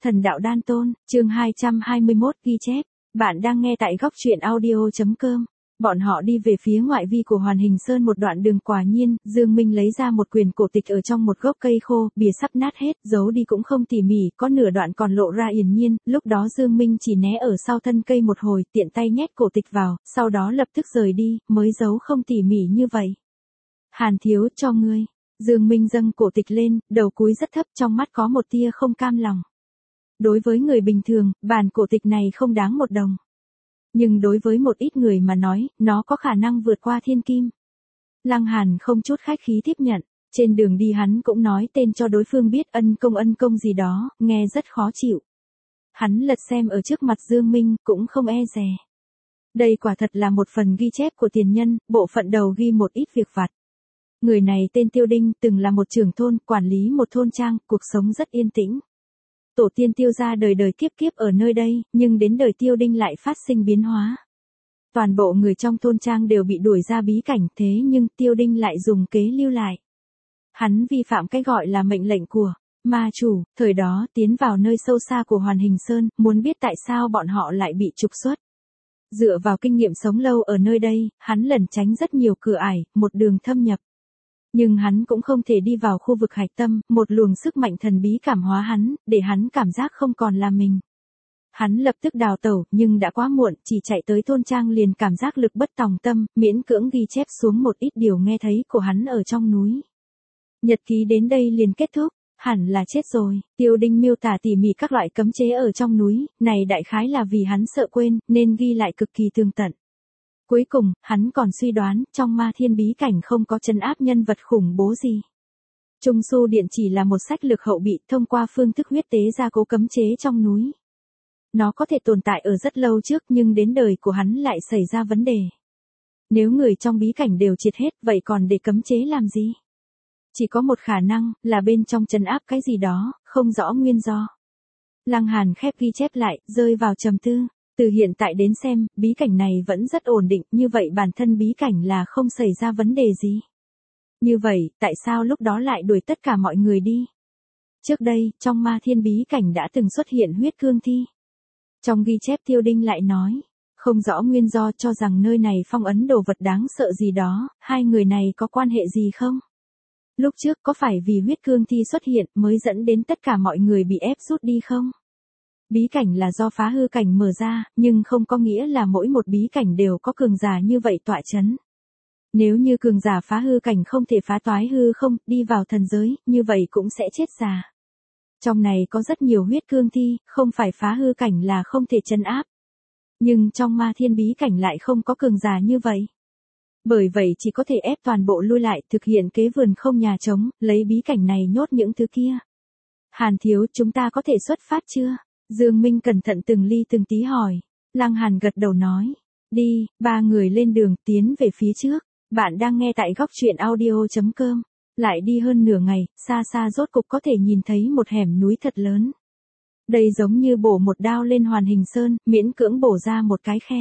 Thần đạo đan tôn, chương 221 ghi chép. Bạn đang nghe tại góc truyện audio.com. Bọn họ đi về phía ngoại vi của Hoàn Hình Sơn một đoạn đường, quả nhiên, Dương Minh lấy ra một quyển cổ tịch ở trong một gốc cây khô, bìa sắp nát hết, giấu đi cũng không tỉ mỉ, có nửa đoạn còn lộ ra yển nhiên, lúc đó Dương Minh chỉ né ở sau thân cây một hồi, tiện tay nhét cổ tịch vào, sau đó lập tức rời đi, mới giấu không tỉ mỉ như vậy. Hàn thiếu, cho ngươi. Dương Minh dâng cổ tịch lên, đầu cúi rất thấp, trong mắt có một tia không cam lòng. Đối với người bình thường, bản cổ tịch này không đáng 1 đồng. Nhưng đối với một ít người mà nói, nó có khả năng vượt qua thiên kim. Lăng Hàn không chút khách khí tiếp nhận, trên đường đi hắn cũng nói tên cho đối phương biết, ân công gì đó, nghe rất khó chịu. Hắn lật xem ở trước mặt Dương Minh, cũng không e dè. Đây quả thật là một phần ghi chép của tiền nhân, bộ phận đầu ghi một ít việc vặt. Người này tên Tiêu Đinh, từng là một trưởng thôn, quản lý một thôn trang, cuộc sống rất yên tĩnh. Tổ tiên Tiêu gia đời đời kiếp kiếp ở nơi đây, nhưng đến đời Tiêu Đinh lại phát sinh biến hóa. Toàn bộ người trong thôn trang đều bị đuổi ra bí cảnh, thế nhưng Tiêu Đinh lại dùng kế lưu lại. Hắn vi phạm cái gọi là mệnh lệnh của ma chủ, thời đó tiến vào nơi sâu xa của Hoàn Hình Sơn, muốn biết tại sao bọn họ lại bị trục xuất. Dựa vào kinh nghiệm sống lâu ở nơi đây, hắn lẩn tránh rất nhiều cửa ải, một đường thâm nhập. Nhưng hắn cũng không thể đi vào khu vực hạch tâm, một luồng sức mạnh thần bí cảm hóa hắn, để hắn cảm giác không còn là mình. Hắn lập tức đào tẩu, nhưng đã quá muộn, chỉ chạy tới thôn trang liền cảm giác lực bất tòng tâm, miễn cưỡng ghi chép xuống một ít điều nghe thấy của hắn ở trong núi. Nhật ký đến đây liền kết thúc, hẳn là chết rồi. Tiêu Đinh miêu tả tỉ mỉ các loại cấm chế ở trong núi, này đại khái là vì hắn sợ quên, nên ghi lại cực kỳ tường tận. Cuối cùng, hắn còn suy đoán, trong Ma Thiên bí cảnh không có trấn áp nhân vật khủng bố gì. Trung Su Điện chỉ là một sách lược hậu bị, thông qua phương thức huyết tế gia cố cấm chế trong núi. Nó có thể tồn tại ở rất lâu trước, nhưng đến đời của hắn lại xảy ra vấn đề. Nếu người trong bí cảnh đều triệt hết, vậy còn để cấm chế làm gì? Chỉ có một khả năng, là bên trong trấn áp cái gì đó, không rõ nguyên do. Lăng Hàn khép ghi chép lại, rơi vào trầm tư. Từ hiện tại đến xem, bí cảnh này vẫn rất ổn định, như vậy bản thân bí cảnh là không xảy ra vấn đề gì. Như vậy, tại sao lúc đó lại đuổi tất cả mọi người đi? Trước đây, trong Ma Thiên bí cảnh đã từng xuất hiện huyết cương thi. Trong ghi chép Tiêu Đinh lại nói, không rõ nguyên do, cho rằng nơi này phong ấn đồ vật đáng sợ gì đó, hai người này có quan hệ gì không? Lúc trước có phải vì huyết cương thi xuất hiện mới dẫn đến tất cả mọi người bị ép rút đi không? Bí cảnh là do phá hư cảnh mở ra, nhưng không có nghĩa là mỗi một bí cảnh đều có cường giả như vậy tọa chấn. Nếu như cường giả phá hư cảnh không thể phá toái hư không, đi vào thần giới, như vậy cũng sẽ chết già. Trong này có rất nhiều huyết cương thi, không phải phá hư cảnh là không thể trấn áp. Nhưng trong Ma Thiên bí cảnh lại không có cường giả như vậy. Bởi vậy chỉ có thể ép toàn bộ lui lại, thực hiện kế vườn không nhà trống, lấy bí cảnh này nhốt những thứ kia. Hàn thiếu, chúng ta có thể xuất phát chưa? Dương Minh cẩn thận từng ly từng tí hỏi. Lăng Hàn gật đầu nói. Đi, 3 người lên đường, tiến về phía trước. Bạn đang nghe tại góc truyện audio.com. Lại đi hơn nửa ngày, xa xa rốt cục có thể nhìn thấy một hẻm núi thật lớn. Đây giống như bổ một đao lên Hoàn Hình Sơn, miễn cưỡng bổ ra một cái khe.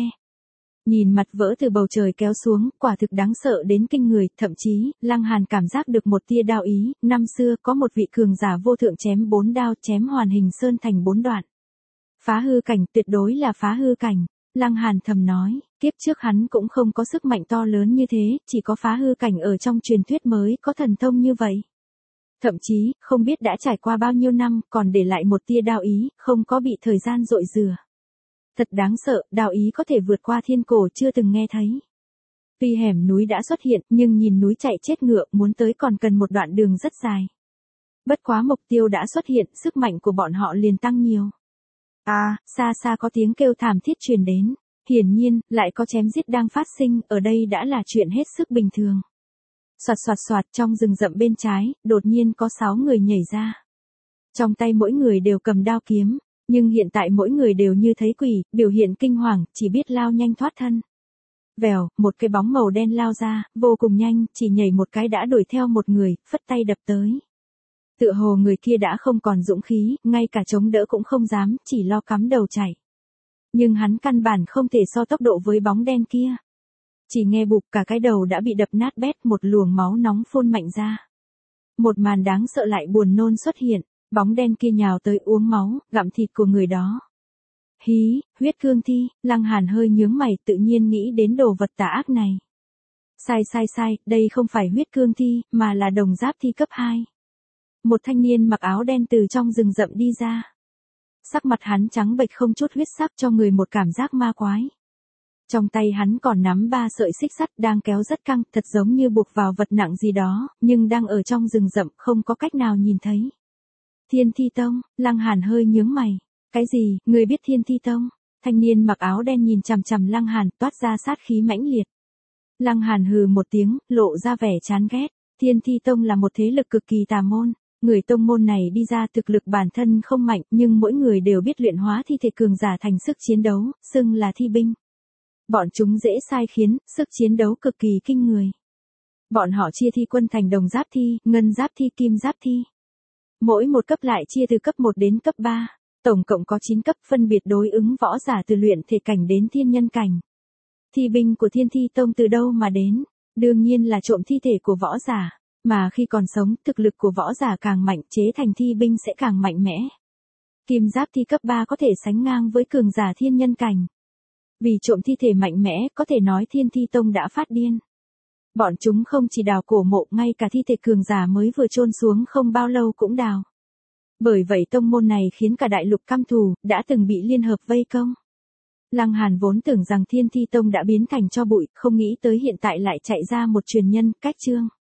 Nhìn mặt vỡ từ bầu trời kéo xuống, quả thực đáng sợ đến kinh người, thậm chí, Lăng Hàn cảm giác được một tia đao ý, năm xưa có một vị cường giả vô thượng chém 4 đao, chém Hoàn Hình Sơn thành 4 đoạn. Phá hư cảnh, tuyệt đối là phá hư cảnh. Lăng Hàn thầm nói, kiếp trước hắn cũng không có sức mạnh to lớn như thế, chỉ có phá hư cảnh ở trong truyền thuyết mới có thần thông như vậy. Thậm chí, không biết đã trải qua bao nhiêu năm, còn để lại một tia đao ý, không có bị thời gian dội rửa. Thật đáng sợ, đao ý có thể vượt qua thiên cổ chưa từng nghe thấy. Tuy hẻm núi đã xuất hiện, nhưng nhìn núi chạy chết ngựa, muốn tới còn cần một đoạn đường rất dài. Bất quá mục tiêu đã xuất hiện, sức mạnh của bọn họ liền tăng nhiều. Xa xa có tiếng kêu thảm thiết truyền đến. Hiển nhiên, lại có chém giết đang phát sinh, ở đây đã là chuyện hết sức bình thường. Soạt soạt soạt, trong rừng rậm bên trái, đột nhiên có 6 người nhảy ra. Trong tay mỗi người đều cầm đao kiếm, nhưng hiện tại mỗi người đều như thấy quỷ, biểu hiện kinh hoàng, chỉ biết lao nhanh thoát thân. Vèo, một cái bóng màu đen lao ra, vô cùng nhanh, chỉ nhảy một cái đã đuổi theo một người, phất tay đập tới. Tựa hồ người kia đã không còn dũng khí, ngay cả chống đỡ cũng không dám, chỉ lo cắm đầu chạy. Nhưng hắn căn bản không thể so tốc độ với bóng đen kia. Chỉ nghe bụp, cả cái đầu đã bị đập nát bét, một luồng máu nóng phun mạnh ra. Một màn đáng sợ lại buồn nôn xuất hiện. Bóng đen kia nhào tới uống máu, gặm thịt của người đó. Hí, huyết cương thi, Lăng Hàn hơi nhướng mày, tự nhiên nghĩ đến đồ vật tà ác này. Sai, đây không phải huyết cương thi, mà là đồng giáp thi cấp 2. Một thanh niên mặc áo đen từ trong rừng rậm đi ra. Sắc mặt hắn trắng bệch không chút huyết sắc, cho người một cảm giác ma quái. Trong tay hắn còn nắm 3 sợi xích sắt đang kéo rất căng, thật giống như buộc vào vật nặng gì đó, nhưng đang ở trong rừng rậm không có cách nào nhìn thấy. Thiên Thi Tông, Lăng Hàn hơi nhướng mày. Cái gì, người biết Thiên Thi Tông? Thanh niên mặc áo đen nhìn chằm chằm Lăng Hàn, toát ra sát khí mãnh liệt. Lăng Hàn hừ một tiếng, lộ ra vẻ chán ghét. Thiên Thi Tông là một thế lực cực kỳ tà môn. Người tông môn này đi ra thực lực bản thân không mạnh, nhưng mỗi người đều biết luyện hóa thi thể cường giả thành sức chiến đấu, xưng là thi binh. Bọn chúng dễ sai khiến, sức chiến đấu cực kỳ kinh người. Bọn họ chia thi quân thành đồng giáp thi, ngân giáp thi, kim giáp thi. Mỗi một cấp lại chia từ cấp 1 đến cấp 3. Tổng cộng có 9 cấp phân biệt đối ứng võ giả từ luyện thể cảnh đến thiên nhân cảnh. Thi binh của Thiên Thi Tông từ đâu mà đến? Đương nhiên là trộm thi thể của võ giả. Mà khi còn sống, thực lực của võ giả càng mạnh, chế thành thi binh sẽ càng mạnh mẽ. Kim giáp thi cấp 3 có thể sánh ngang với cường giả thiên nhân cảnh. Vì trộm thi thể mạnh mẽ, có thể nói Thiên Thi Tông đã phát điên. Bọn chúng không chỉ đào cổ mộ, ngay cả thi thể cường giả mới vừa chôn xuống không bao lâu cũng đào. Bởi vậy tông môn này khiến cả đại lục căm thù, đã từng bị liên hợp vây công. Lăng Hàn vốn tưởng rằng Thiên Thi Tông đã biến thành tro bụi, không nghĩ tới hiện tại lại chạy ra một truyền nhân, Cách Trương.